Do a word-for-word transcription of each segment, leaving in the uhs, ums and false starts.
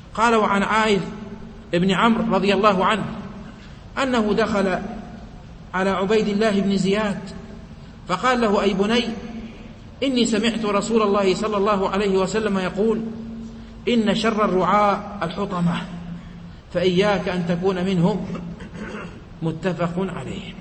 قال: وعن عائذ ابن عمرو رضي الله عنه أنه دخل على عبيد الله بن زياد فقال له: أي بني، إني سمعت رسول الله صلى الله عليه وسلم يقول: إن شر الرعاء الحطمة، فإياك أن تكون منهم. متفق عليه.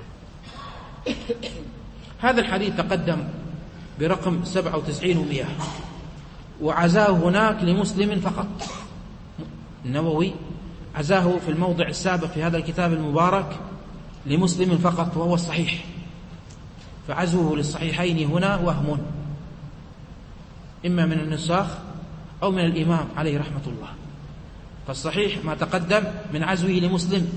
هذا الحديث تقدم برقم سبعة وتسعين ومئة، وعزاه هناك لمسلم فقط. النووي عزاه في الموضع السابق في هذا الكتاب المبارك لمسلم فقط، وهو الصحيح، فعزوه للصحيحين هنا وهم، إما من النساخ أو من الإمام عليه رحمة الله. فالصحيح ما تقدم من عزوه لمسلم.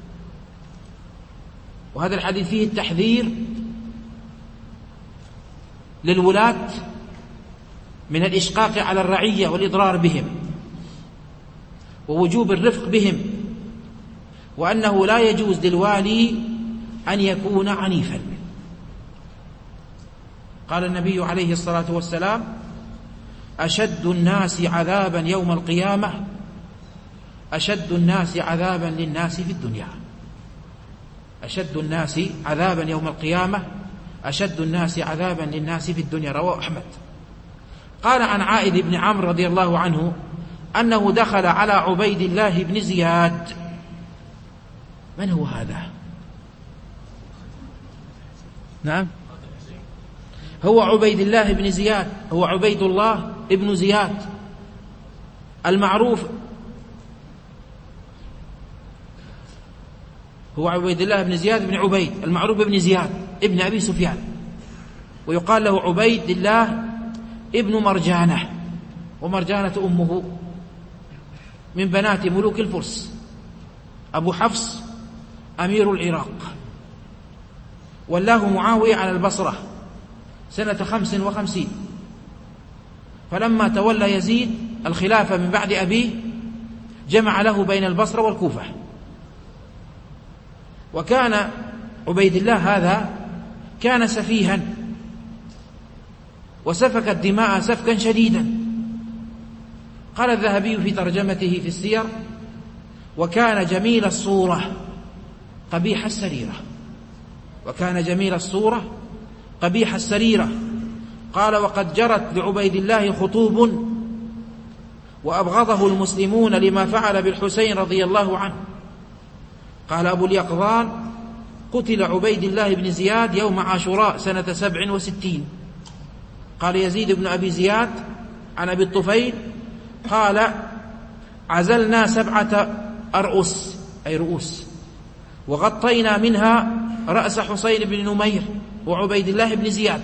وهذا الحديث فيه التحذير للولاة من الإشقاق على الرعية والإضرار بهم، ووجوب الرفق بهم، وأنه لا يجوز للوالي أن يكون عنيفا. قال النبي عليه الصلاة والسلام: أشد الناس عذابا يوم القيامة أشد الناس عذابا للناس في الدنيا. أشد الناس عذابا يوم القيامة أشد الناس عذابا للناس في الدنيا. رواه أحمد. قال عن عائذ بن عمرو رضي الله عنه أنه دخل على عبيد الله بن زياد. من هو هذا؟ نعم، هو عبيد الله بن زياد، هو عبيد الله ابن زياد المعروف، هو عبيد الله بن زياد بن عبيد المعروف ابن زياد ابن أبي سفيان، ويقال له عبيد الله ابن مرجانة، ومرجانة أمه من بنات ملوك الفرس، أبو حفص أمير العراق، ولاه معاوية على البصرة سنة خمس وخمسين، فلما تولى يزيد الخلافة من بعد أبيه جمع له بين البصرة والكوفة. وكان عبيد الله هذا كان سفيها وسفك الدماء سفكا شديدا. قال الذهبي في ترجمته في السير: وكان جميل الصورة قبيح السريرة. وكان جميل الصورة قبيح السريرة. قال: وقد جرت لعبيد الله خطوب وأبغضه المسلمون لما فعل بالحسين رضي الله عنه. قال أبو اليقظان: قتل عبيد الله بن زياد يوم عاشوراء سنة سبع وستين. قال يزيد بن أبي زياد عن أبي الطفيل قال: عزلنا سبعة أرؤس أي رؤوس، وغطينا منها رأس حسين بن نمير وعبيد الله بن زياد.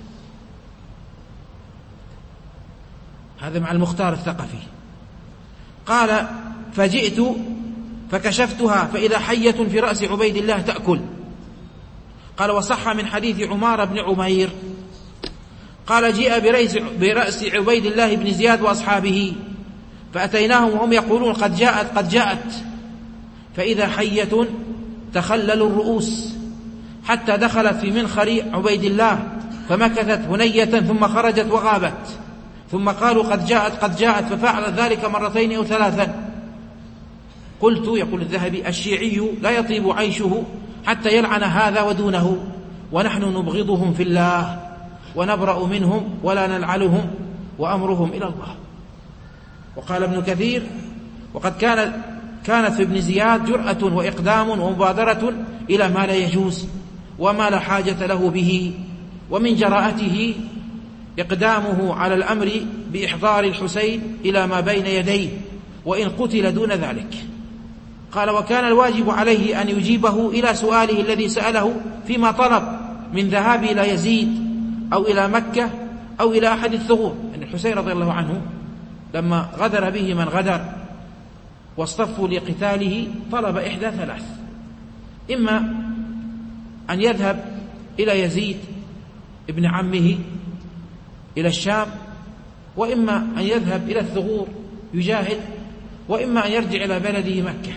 هذا مع المختار الثقفي. قال: فجئت فكشفتها فإذا حية في رأس عبيد الله تأكل. قال: وصح من حديث عمار بن عمير قال: جيء برأس عبيد الله بن زياد وأصحابه فأتيناهم وهم يقولون: قد جاءت قد جاءت، فإذا حية تخلل الرؤوس، حتى دخلت في منخر عبيد الله فمكثت هنية ثم خرجت وغابت، ثم قالوا: قد جاءت قد جاءت، ففعلت ذلك مرتين أو ثلاثا. قلت، يقول الذهبي: الشيعي لا يطيب عيشه حتى يلعن هذا ودونه، ونحن نبغضهم في الله ونبرأ منهم ولا نلعنهم وأمرهم إلى الله. وقال ابن كثير: وقد كانت كانت في ابن زياد جرأة وإقدام ومبادرة إلى ما لا يجوز وما لا حاجة له به، ومن جراءته إقدامه على الأمر بإحضار الحسين إلى ما بين يديه وإن قتل دون ذلك. قال: وكان الواجب عليه أن يجيبه إلى سؤاله الذي سأله فيما طلب من ذهاب إلى يزيد أو إلى مكة أو إلى أحد الثغور. أن الحسين رضي الله عنه لما غدر به من غدر واصطفوا لقتاله طلب إحدى ثلاث: إما أن يذهب إلى يزيد ابن عمه إلى الشام، وإما أن يذهب إلى الثغور يجاهد، وإما أن يرجع إلى بلده مكة.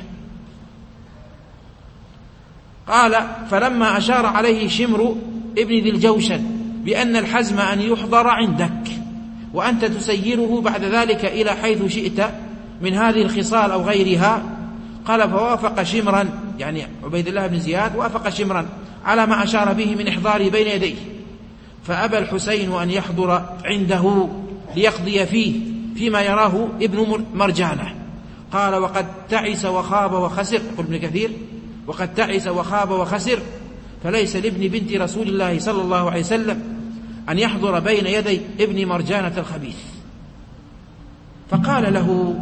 قال: فلما أشار عليه شمر ابن ذي الجوشن بأن الحزم أن يحضر عندك وأنت تسيره بعد ذلك إلى حيث شئت، من هذه الخصال أو غيرها؟ قال فوافق شمرا، يعني عبيد الله بن زياد وافق شمرا على ما أشار به من إحضاره بين يديه، فأبى الحسين أن يحضر عنده ليقضي فيه فيما يراه ابن مرجانة. قال وقد تعس وخاب وخسر، يقول ابن كثير وقد تعس وخاب وخسر، فليس لابن بنت رسول الله صلى الله عليه وسلم أن يحضر بين يدي ابن مرجانة الخبيث. فقال له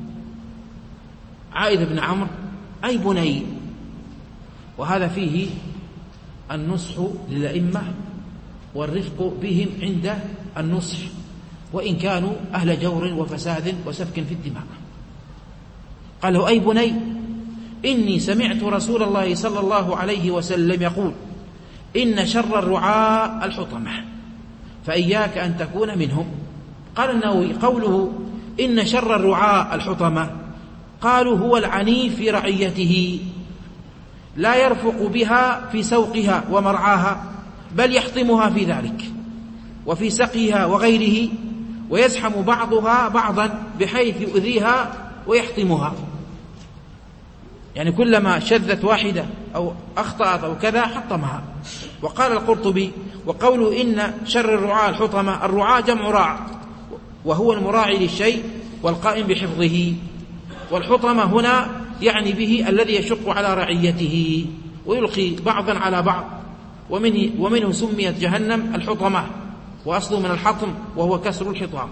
عائذ بن عمرو أي بني، وهذا فيه النصح للأئمة والرفق بهم عند النصح، وإن كانوا أهل جور وفساد وسفك في الدماء. قال له أي بني إني سمعت رسول الله صلى الله عليه وسلم يقول إن شر الرعاء الحطمة فإياك أن تكون منهم. قال النووي قوله إن شر الرعاء الحطمة قالوا هو العنيف في رعيته، لا يرفق بها في سوقها ومرعاها، بل يحطمها في ذلك وفي سقيها وغيره، ويزحم بعضها بعضا بحيث يؤذيها ويحطمها، يعني كلما شذت واحدة أو أخطأت أو كذا حطمها. وقال القرطبي وقوله إن شر الرعاء الحطمة، الرعاء جمع راع وهو المراعي للشيء والقائم بحفظه، والحطمة هنا يعني به الذي يشق على رعيته ويلقي بعضا على بعض، ومنه, ومنه سميت جهنم الحطمة، وأصله من الحطم وهو كسر الحطام.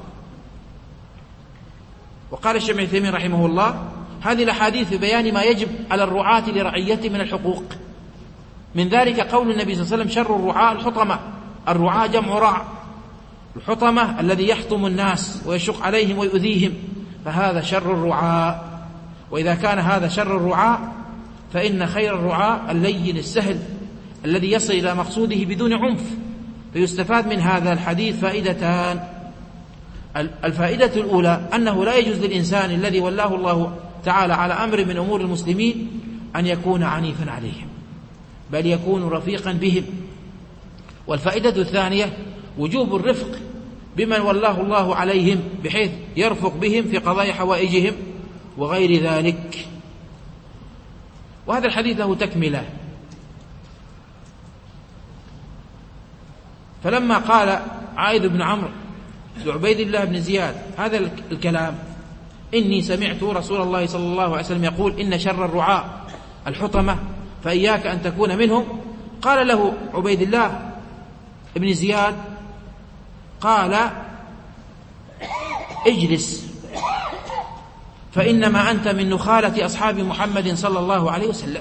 وقال الشيخ ابن عثيمين رحمه الله هذه الأحاديث في بيان ما يجب على الرعاة لرعيته من الحقوق، من ذلك قول النبي صلى الله عليه وسلم شر الرعاة الحطمة، الرعاة جمع راع، الحطمة الذي يحطم الناس ويشق عليهم ويؤذيهم، فهذا شر الرعاة. وإذا كان هذا شر الرعاة فإن خير الرعاة اللين السهل الذي يصل إلى مقصوده بدون عنف. فيستفاد من هذا الحديث فائدتان: الفائدة الأولى أنه لا يجوز للإنسان الذي ولاه الله تعالى على أمر من أمور المسلمين أن يكون عنيفا عليهم، بل يكون رفيقا بهم. والفائدة الثانية وجوب الرفق بمن ولاه الله عليهم، بحيث يرفق بهم في قضاء حوائجهم وغير ذلك. وهذا الحديث له تكملة، فلما قال عائذ بن عمرو لعبيد الله بن زياد هذا الكلام إني سمعت رسول الله صلى الله عليه وسلم يقول إن شر الرعاة الحطمة فإياك أن تكون منهم، قال له عبيد الله بن زياد قال اجلس فإنما أنت من نخالة أصحاب محمد صلى الله عليه وسلم.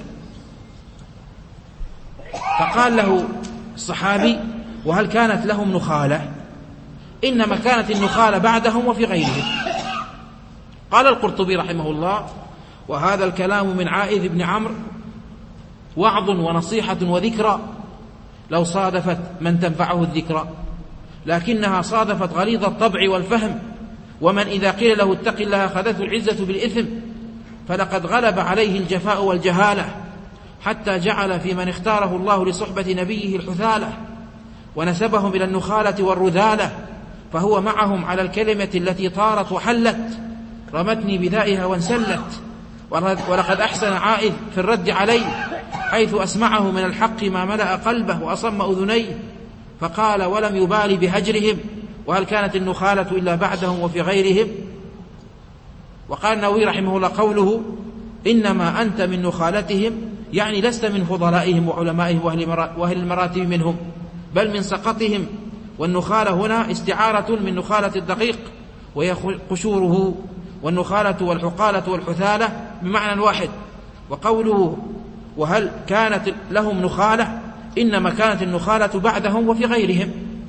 فقال له الصحابي وهل كانت لهم نخالة؟ إنما كانت النخالة بعدهم وفي غيرهم. قال القرطبي رحمه الله وهذا الكلام من عائذ بن عمرو وعظ ونصيحة وذكرى لو صادفت من تنفعه الذكرى، لكنها صادفت غليظ الطبع والفهم، ومن إذا قيل له اتق الله أخذته العزة بالإثم، فلقد غلب عليه الجفاء والجهالة حتى جعل في من اختاره الله لصحبة نبيه الحثالة، ونسبهم إلى النخالة والرذالة، فهو معهم على الكلمة التي طارت وحلت رمتني بدائها وانسلت. ولقد أحسن عائذ في الرد عليه حيث أسمعه من الحق ما ملأ قلبه وأصم أذنيه، فقال ولم يبالي بهجرهم وهل كانت النخالة إلا بعدهم وفي غيرهم. وقال النووي رحمه الله قوله إنما أنت من نخالتهم يعني لست من فضلائهم وعلمائهم وأهل المراتب منهم، بل من سقطهم. والنخالة هنا استعارة من نخالة الدقيق وهي قشوره، والنخالة والحقالة والحثالة بمعنى واحد. وقوله وهل كانت لهم نخالة إنما كانت النخالة بعدهم وفي غيرهم،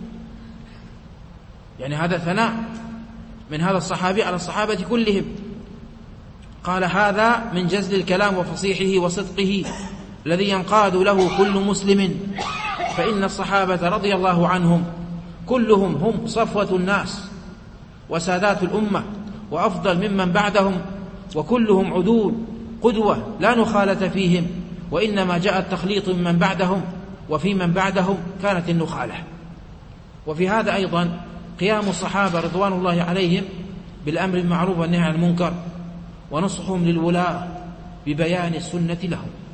يعني هذا ثناء من هذا الصحابي على الصحابة كلهم. قال هذا من جزل الكلام وفصيحه وصدقه الذي ينقاد له كل مسلم، فإن الصحابة رضي الله عنهم كلهم هم صفوة الناس وسادات الأمة وأفضل ممن بعدهم، وكلهم عدول قدوة لا نخالة فيهم، وإنما جاء التخليط ممن بعدهم، وفي من بعدهم كانت النخالة. وفي هذا أيضا قيام الصحابة رضوان الله عليهم بالأمر بالمعروف والنهي عن المنكر ونصحهم للولاة ببيان السنة لهم.